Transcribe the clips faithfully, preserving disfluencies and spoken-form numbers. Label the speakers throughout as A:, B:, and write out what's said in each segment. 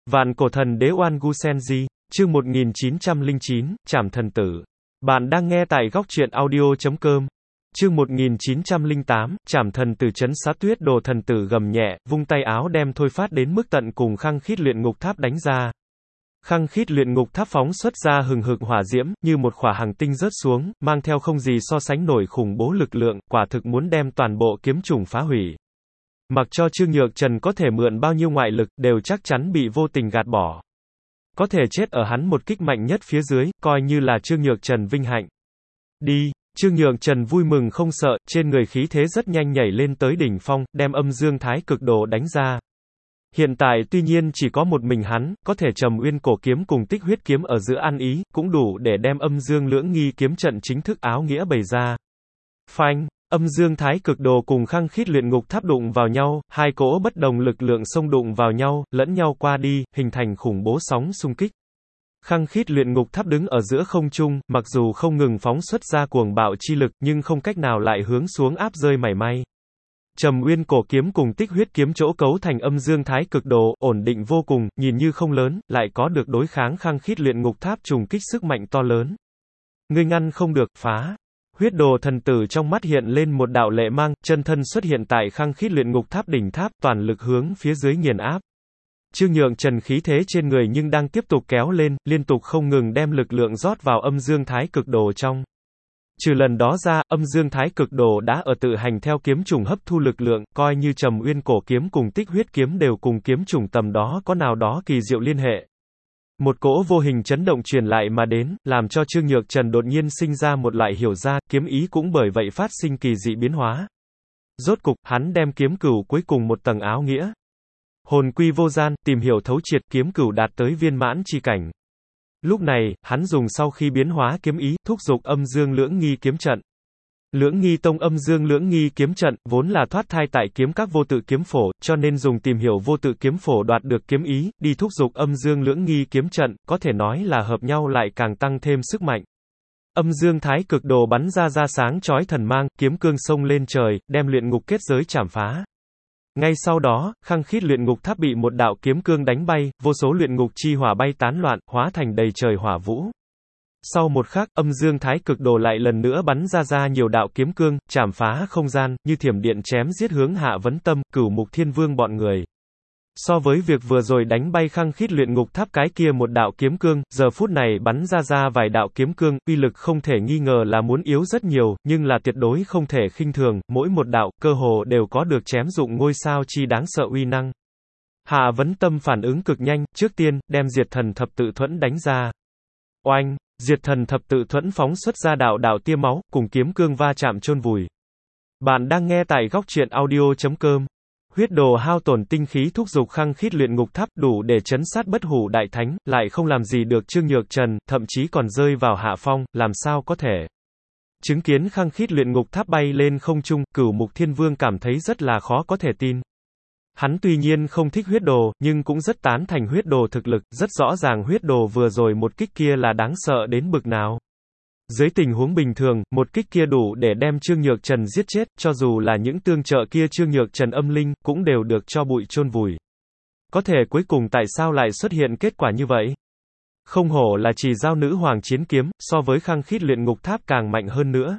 A: Vạn cổ thần đế Oan Gu Senji, chương một nghìn chín trăm lẻ chín, Trảm thần tử. Bạn đang nghe tại góc truyện audio chấm com. Chương một nghìn chín trăm lẻ tám, Trảm thần tử trấn sát tuyết đồ thần tử gầm nhẹ, vung tay áo đem thôi phát đến mức tận cùng khăng khít luyện ngục tháp đánh ra. Khăng khít luyện ngục tháp phóng xuất ra hừng hực hỏa diễm, như một khỏa hành tinh rớt xuống, mang theo không gì so sánh nổi khủng bố lực lượng, quả thực muốn đem toàn bộ kiếm chủng phá hủy. Mặc cho Trương Nhược Trần có thể mượn bao nhiêu ngoại lực, đều chắc chắn bị vô tình gạt bỏ. Có thể chết ở hắn một kích mạnh nhất phía dưới, coi như là Trương Nhược Trần vinh hạnh. Đi! Trương Nhược Trần vui mừng không sợ, trên người khí thế rất nhanh nhảy lên tới đỉnh phong, đem âm dương thái cực đồ đánh ra. Hiện tại tuy nhiên chỉ có một mình hắn, có thể Trầm Uyên cổ kiếm cùng Tích huyết kiếm ở giữa ăn ý, cũng đủ để đem âm dương lưỡng nghi kiếm trận chính thức áo nghĩa bày ra. Phanh! Âm dương thái cực đồ cùng khăng khít luyện ngục tháp đụng vào nhau, hai cỗ bất đồng lực lượng xông đụng vào nhau, lẫn nhau qua đi, hình thành khủng bố sóng xung kích. Khăng khít luyện ngục tháp đứng ở giữa không trung, mặc dù không ngừng phóng xuất ra cuồng bạo chi lực, nhưng không cách nào lại hướng xuống áp rơi mảy may. Trầm Uyên cổ kiếm cùng Tích huyết kiếm chỗ cấu thành âm dương thái cực đồ, ổn định vô cùng, nhìn như không lớn, lại có được đối kháng khăng khít luyện ngục tháp trùng kích sức mạnh to lớn. Ngươi ngăn không được, phá! Huyết đồ thần tử trong mắt hiện lên một đạo lệ mang, chân thân xuất hiện tại khăng khít luyện ngục tháp đỉnh tháp, toàn lực hướng phía dưới nghiền áp. Trương Nhược Trần khí thế trên người nhưng đang tiếp tục kéo lên, liên tục không ngừng đem lực lượng rót vào âm dương thái cực đồ trong. Trừ lần đó ra, âm dương thái cực đồ đã ở tự hành theo kiếm chủng hấp thu lực lượng, coi như Trầm Uyên cổ kiếm cùng Tích huyết kiếm đều cùng kiếm chủng tầm đó có nào đó kỳ diệu liên hệ. Một cỗ vô hình chấn động truyền lại mà đến, làm cho Trương Nhược Trần đột nhiên sinh ra một loại hiểu ra, kiếm ý cũng bởi vậy phát sinh kỳ dị biến hóa. Rốt cục, hắn đem kiếm cửu cuối cùng một tầng áo nghĩa. Hồn quy vô gian, tìm hiểu thấu triệt, kiếm cửu đạt tới viên mãn chi cảnh. Lúc này, hắn dùng sau khi biến hóa kiếm ý, thúc giục âm dương lưỡng nghi kiếm trận. Lưỡng nghi tông âm dương lưỡng nghi kiếm trận, vốn là thoát thai tại kiếm các vô tự kiếm phổ, cho nên dùng tìm hiểu vô tự kiếm phổ đoạt được kiếm ý, đi thúc giục âm dương lưỡng nghi kiếm trận, có thể nói là hợp nhau lại càng tăng thêm sức mạnh. Âm dương thái cực đồ bắn ra ra sáng chói thần mang, kiếm cương xông lên trời, đem luyện ngục kết giới chảm phá. Ngay sau đó, khăng khít luyện ngục tháp bị một đạo kiếm cương đánh bay, vô số luyện ngục chi hỏa bay tán loạn, hóa thành đầy trời hỏa vũ. Sau một khắc, âm dương thái cực đồ lại lần nữa bắn ra ra nhiều đạo kiếm cương, chảm phá không gian, như thiểm điện chém giết hướng Hạ Vấn Tâm, Cửu Mục Thiên Vương bọn người. So với việc vừa rồi đánh bay khăng khít luyện ngục tháp cái kia một đạo kiếm cương, giờ phút này bắn ra ra vài đạo kiếm cương, uy lực không thể nghi ngờ là muốn yếu rất nhiều, nhưng là tuyệt đối không thể khinh thường, mỗi một đạo, cơ hồ đều có được chém dụng ngôi sao chi đáng sợ uy năng. Hạ Vấn Tâm phản ứng cực nhanh, trước tiên, đem diệt thần thập tự thuẫn đánh ra. Oanh! Diệt thần thập tự thuẫn phóng xuất ra đạo đạo tia máu, cùng kiếm cương va chạm chôn vùi. Bạn đang nghe tại góc truyện audio chấm com. Huyết đồ hao tổn tinh khí thúc giục khăng khít luyện ngục tháp đủ để chấn sát bất hủ đại thánh, lại không làm gì được Trương Nhược Trần, thậm chí còn rơi vào hạ phong, làm sao có thể. Chứng kiến khăng khít luyện ngục tháp bay lên không trung, Cửu Mục Thiên Vương cảm thấy rất là khó có thể tin. Hắn tuy nhiên không thích huyết đồ, nhưng cũng rất tán thành huyết đồ thực lực, rất rõ ràng huyết đồ vừa rồi một kích kia là đáng sợ đến bực nào. Dưới tình huống bình thường, một kích kia đủ để đem Trương Nhược Trần giết chết, cho dù là những tương trợ kia Trương Nhược Trần âm linh, cũng đều được cho bụi chôn vùi. Có thể cuối cùng tại sao lại xuất hiện kết quả như vậy? Không hổ là chỉ giao nữ hoàng chiến kiếm, so với khăng khít luyện ngục tháp càng mạnh hơn nữa.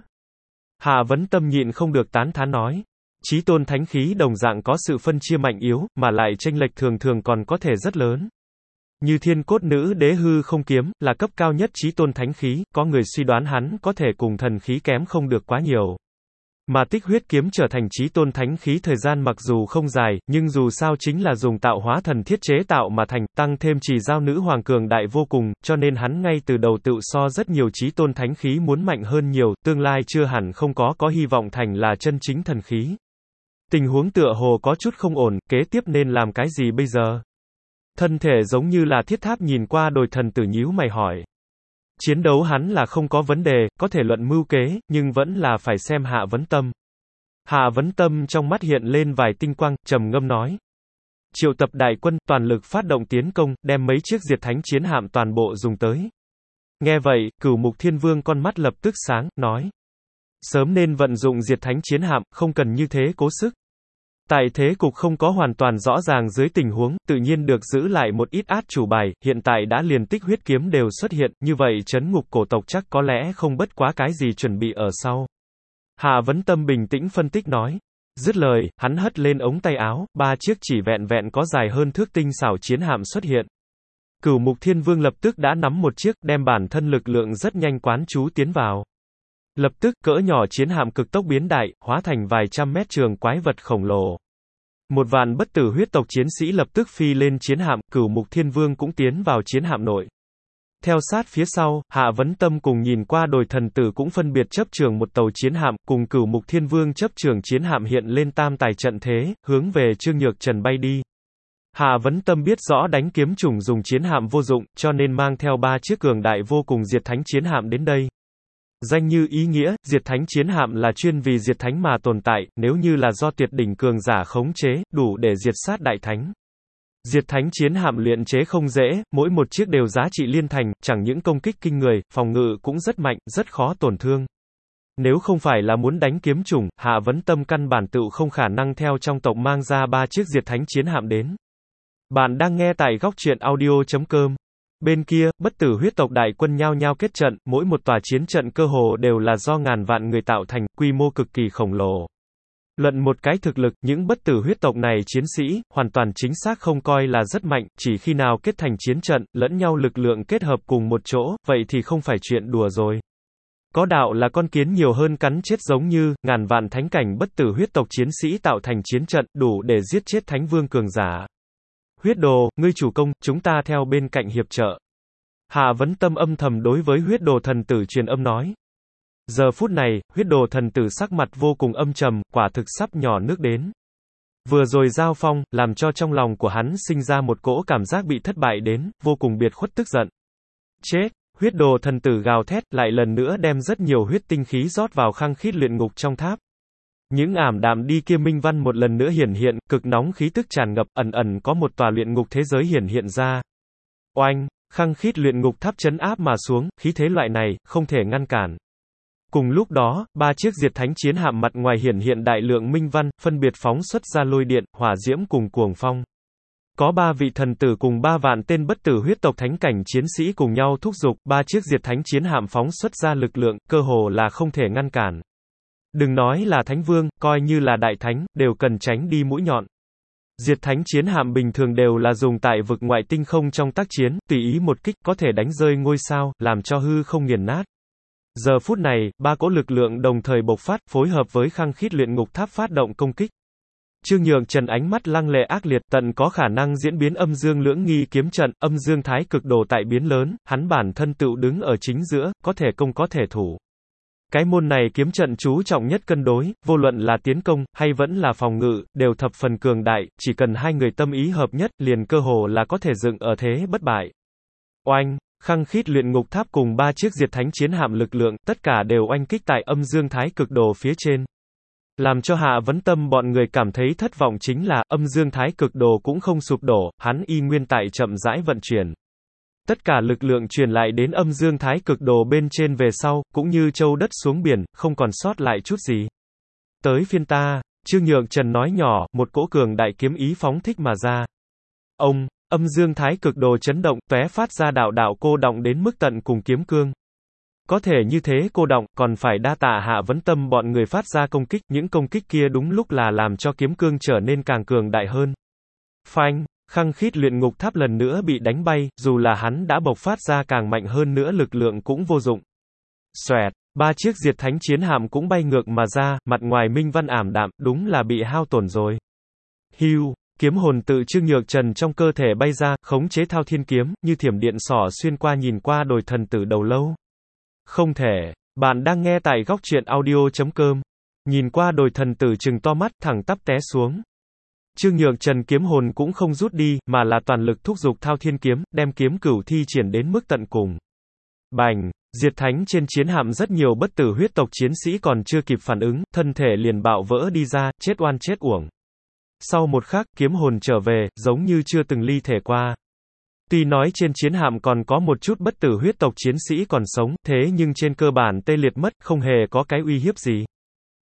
A: Hạ Vấn Tâm nhịn không được tán thán nói. Chí tôn thánh khí đồng dạng có sự phân chia mạnh yếu, mà lại chênh lệch thường thường còn có thể rất lớn. Như Thiên Cốt Nữ Đế hư không kiếm, là cấp cao nhất chí tôn thánh khí, có người suy đoán hắn có thể cùng thần khí kém không được quá nhiều. Mà Tích huyết kiếm trở thành chí tôn thánh khí thời gian mặc dù không dài, nhưng dù sao chính là dùng tạo hóa thần thiết chế tạo mà thành, tăng thêm chỉ giao nữ hoàng cường đại vô cùng, cho nên hắn ngay từ đầu tự so rất nhiều chí tôn thánh khí muốn mạnh hơn nhiều, tương lai chưa hẳn không có có hy vọng thành là chân chính thần khí. Tình huống tựa hồ có chút không ổn, kế tiếp nên làm cái gì bây giờ? Thân thể giống như là thiết tháp nhìn qua đồi thần tử nhíu mày hỏi. Chiến đấu hắn là không có vấn đề, có thể luận mưu kế, nhưng vẫn là phải xem Hạ Vấn Tâm. Hạ Vấn Tâm trong mắt hiện lên vài tinh quang, trầm ngâm nói. Triệu tập đại quân, toàn lực phát động tiến công, đem mấy chiếc diệt thánh chiến hạm toàn bộ dùng tới. Nghe vậy, Cửu Mục Thiên Vương con mắt lập tức sáng, nói. Sớm nên vận dụng diệt thánh chiến hạm, không cần như thế cố sức. Tại thế cục không có hoàn toàn rõ ràng dưới tình huống, tự nhiên được giữ lại một ít át chủ bài, hiện tại đã liền tích huyết kiếm đều xuất hiện, như vậy trấn ngục cổ tộc chắc có lẽ không bất quá cái gì chuẩn bị ở sau. Hạ Vấn Tâm bình tĩnh phân tích nói. Dứt lời, hắn hất lên ống tay áo, ba chiếc chỉ vẹn vẹn có dài hơn thước tinh xảo chiến hạm xuất hiện. Cửu Mục Thiên Vương lập tức đã nắm một chiếc, đem bản thân lực lượng rất nhanh quán chú tiến vào. Lập tức, cỡ nhỏ chiến hạm cực tốc biến đại, hóa thành vài trăm mét trường quái vật khổng lồ. Một vạn bất tử huyết tộc chiến sĩ lập tức phi lên chiến hạm, Cửu Mục Thiên Vương cũng tiến vào chiến hạm nội. Theo sát phía sau, Hạ Vấn Tâm cùng nhìn qua đồi thần tử cũng phân biệt chấp trường một tàu chiến hạm, cùng Cửu Mục Thiên Vương chấp trường chiến hạm hiện lên tam tài trận thế, hướng về Trương Nhược Trần bay đi. Hạ Vấn Tâm biết rõ đánh kiếm chủng dùng chiến hạm vô dụng, cho nên mang theo ba chiếc cường đại vô cùng diệt thánh chiến hạm đến đây. Danh như ý nghĩa, diệt thánh chiến hạm là chuyên vì diệt thánh mà tồn tại, nếu như là do tuyệt đỉnh cường giả khống chế, đủ để diệt sát đại thánh. Diệt thánh chiến hạm luyện chế không dễ, mỗi một chiếc đều giá trị liên thành, chẳng những công kích kinh người, phòng ngự cũng rất mạnh, rất khó tổn thương. Nếu không phải là muốn đánh kiếm chủng, Hạ Vấn Tâm căn bản tự không khả năng theo trong tộc mang ra ba chiếc diệt thánh chiến hạm đến. Bạn đang nghe tại góc truyện audio chấm com. Bên kia, bất tử huyết tộc đại quân nhao nhao kết trận, mỗi một tòa chiến trận cơ hồ đều là do ngàn vạn người tạo thành, quy mô cực kỳ khổng lồ. Luận một cái thực lực, những bất tử huyết tộc này chiến sĩ, hoàn toàn chính xác không coi là rất mạnh, chỉ khi nào kết thành chiến trận, lẫn nhau lực lượng kết hợp cùng một chỗ, vậy thì không phải chuyện đùa rồi. Có đạo là con kiến nhiều hơn cắn chết giống như, ngàn vạn thánh cảnh bất tử huyết tộc chiến sĩ tạo thành chiến trận, đủ để giết chết thánh vương cường giả. Huyết đồ, ngươi chủ công, chúng ta theo bên cạnh hiệp trợ. Hạ Vấn Tâm âm thầm đối với huyết đồ thần tử truyền âm nói. Giờ phút này, huyết đồ thần tử sắc mặt vô cùng âm trầm, quả thực sắp nhỏ nước đến. Vừa rồi giao phong, làm cho trong lòng của hắn sinh ra một cỗ cảm giác bị thất bại đến, vô cùng biệt khuất tức giận. Chết! Huyết đồ thần tử gào thét, lại lần nữa đem rất nhiều huyết tinh khí rót vào khăng khít luyện ngục trong tháp. Những ảm đạm đi kia minh văn một lần nữa hiển hiện, cực nóng khí tức tràn ngập, ẩn ẩn có một tòa luyện ngục thế giới hiển hiện ra. Oanh! Khăng khít luyện ngục tháp chấn áp mà xuống, khí thế loại này, không thể ngăn cản. Cùng lúc đó, ba chiếc diệt thánh chiến hạm mặt ngoài hiển hiện đại lượng minh văn, phân biệt phóng xuất ra lôi điện, hỏa diễm cùng cuồng phong. Có ba vị thần tử cùng ba vạn tên bất tử huyết tộc thánh cảnh chiến sĩ cùng nhau thúc giục, ba chiếc diệt thánh chiến hạm phóng xuất ra lực lượng, cơ hồ là không thể ngăn cản. Đừng nói là thánh vương, coi như là đại thánh, đều cần tránh đi mũi nhọn. Diệt thánh chiến hạm bình thường đều là dùng tại vực ngoại tinh không trong tác chiến, tùy ý một kích có thể đánh rơi ngôi sao, làm cho hư không nghiền nát. Giờ phút này, ba cỗ lực lượng đồng thời bộc phát, phối hợp với khăng khít luyện ngục tháp phát động công kích. Trương Nhược Trần ánh mắt lăng lệ ác liệt, tận có khả năng diễn biến âm dương lưỡng nghi kiếm trận, âm dương thái cực đồ tại biến lớn, hắn bản thân tựu đứng ở chính giữa, có thể công có thể thủ. Cái môn này kiếm trận chú trọng nhất cân đối, vô luận là tiến công, hay vẫn là phòng ngự, đều thập phần cường đại, chỉ cần hai người tâm ý hợp nhất, liền cơ hồ là có thể dựng ở thế bất bại. Oanh! Khăng khít luyện ngục tháp cùng ba chiếc diệt thánh chiến hạm lực lượng, tất cả đều oanh kích tại âm dương thái cực đồ phía trên. Làm cho Hạ Vấn Tâm bọn người cảm thấy thất vọng chính là, âm dương thái cực đồ cũng không sụp đổ, hắn y nguyên tại chậm rãi vận chuyển. Tất cả lực lượng truyền lại đến âm dương thái cực đồ bên trên về sau, cũng như châu đất xuống biển, không còn sót lại chút gì. Tới phiên ta, Trương Nhược Trần nói nhỏ, một cỗ cường đại kiếm ý phóng thích mà ra. Ông, âm dương thái cực đồ chấn động, tóe phát ra đạo đạo cô động đến mức tận cùng kiếm cương. Có thể như thế cô động, còn phải đa tạ Hạ Vấn Tâm bọn người phát ra công kích, những công kích kia đúng lúc là làm cho kiếm cương trở nên càng cường đại hơn. Phanh! Khăng khít luyện ngục tháp lần nữa bị đánh bay, dù là hắn đã bộc phát ra càng mạnh hơn nữa lực lượng cũng vô dụng. Xoẹt! Ba chiếc diệt thánh chiến hạm cũng bay ngược mà ra, mặt ngoài minh văn ảm đạm, đúng là bị hao tổn rồi. Hưu! Kiếm hồn tự Trương Nhược Trần trong cơ thể bay ra, khống chế thao thiên kiếm, như thiểm điện xỏ xuyên qua nhìn qua đồi thần tử đầu lâu. Không thể! Bạn đang nghe tại góc truyện audio chấm com. Nhìn qua đồi thần tử trừng to mắt, thẳng tắp té xuống. Trương Nhược Trần kiếm hồn cũng không rút đi, mà là toàn lực thúc giục thao thiên kiếm, đem kiếm cửu thi triển đến mức tận cùng. Bành! Diệt thánh trên chiến hạm rất nhiều bất tử huyết tộc chiến sĩ còn chưa kịp phản ứng, thân thể liền bạo vỡ đi ra, chết oan chết uổng. Sau một khắc, kiếm hồn trở về, giống như chưa từng ly thể qua. Tuy nói trên chiến hạm còn có một chút bất tử huyết tộc chiến sĩ còn sống, thế nhưng trên cơ bản tê liệt mất, không hề có cái uy hiếp gì.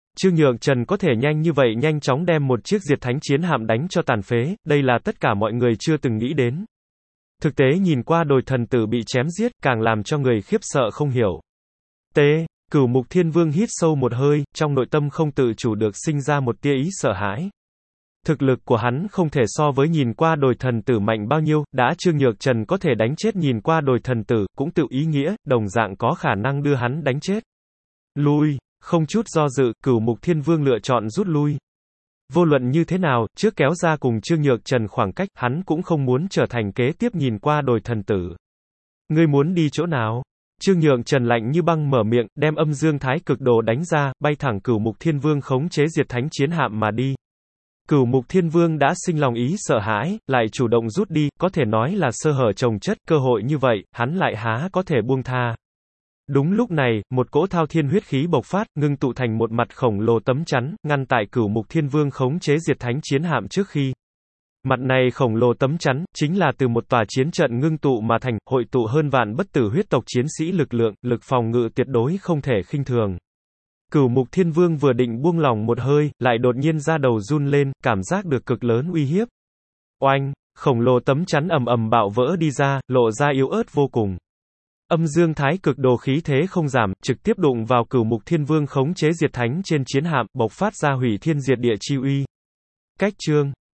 A: Trương Nhượng Trần có thể nhanh như vậy nhanh chóng đem một chiếc diệt thánh chiến hạm đánh cho tàn phế, đây là tất cả mọi người chưa từng nghĩ đến. Thực tế nhìn qua đồi thần tử bị chém giết, càng làm cho người khiếp sợ không hiểu. T. Cửu Mục Thiên Vương hít sâu một hơi, trong nội tâm không tự chủ được sinh ra một tia ý sợ hãi. Thực lực của hắn không thể so với nhìn qua đồi thần tử mạnh bao nhiêu, đã Trương Nhược Trần có thể đánh chết nhìn qua đồi thần tử, cũng tự ý nghĩa, đồng dạng có khả năng đưa hắn đánh chết. Lui, không chút do dự, Cửu Mục Thiên Vương lựa chọn rút lui. Vô luận như thế nào, trước kéo ra cùng Trương Nhược Trần khoảng cách, hắn cũng không muốn trở thành kế tiếp nhìn qua đồi thần tử. Ngươi muốn đi chỗ nào? Trương Nhượng Trần lạnh như băng mở miệng, đem âm dương thái cực đồ đánh ra, bay thẳng Cửu Mục Thiên Vương khống chế diệt thánh chiến hạm mà đi. Cửu Mục Thiên Vương đã sinh lòng ý sợ hãi, lại chủ động rút đi, có thể nói là sơ hở chồng chất, cơ hội như vậy, hắn lại há có thể buông tha. Đúng lúc này, một cỗ thao thiên huyết khí bộc phát, ngưng tụ thành một mặt khổng lồ tấm chắn, ngăn tại Cửu Mục Thiên Vương khống chế diệt thánh chiến hạm trước khi. Mặt này khổng lồ tấm chắn, chính là từ một tòa chiến trận ngưng tụ mà thành, hội tụ hơn vạn bất tử huyết tộc chiến sĩ lực lượng, lực phòng ngự tuyệt đối không thể khinh thường. Cửu Mục Thiên Vương vừa định buông lỏng một hơi, lại đột nhiên ra đầu run lên, cảm giác được cực lớn uy hiếp. Oanh, khổng lồ tấm chắn ầm ầm bạo vỡ đi ra, lộ ra yếu ớt vô cùng. Âm dương thái cực đồ khí thế không giảm, trực tiếp đụng vào Cửu Mục Thiên Vương khống chế diệt thánh trên chiến hạm, bộc phát ra hủy thiên diệt địa chi uy. Cách chương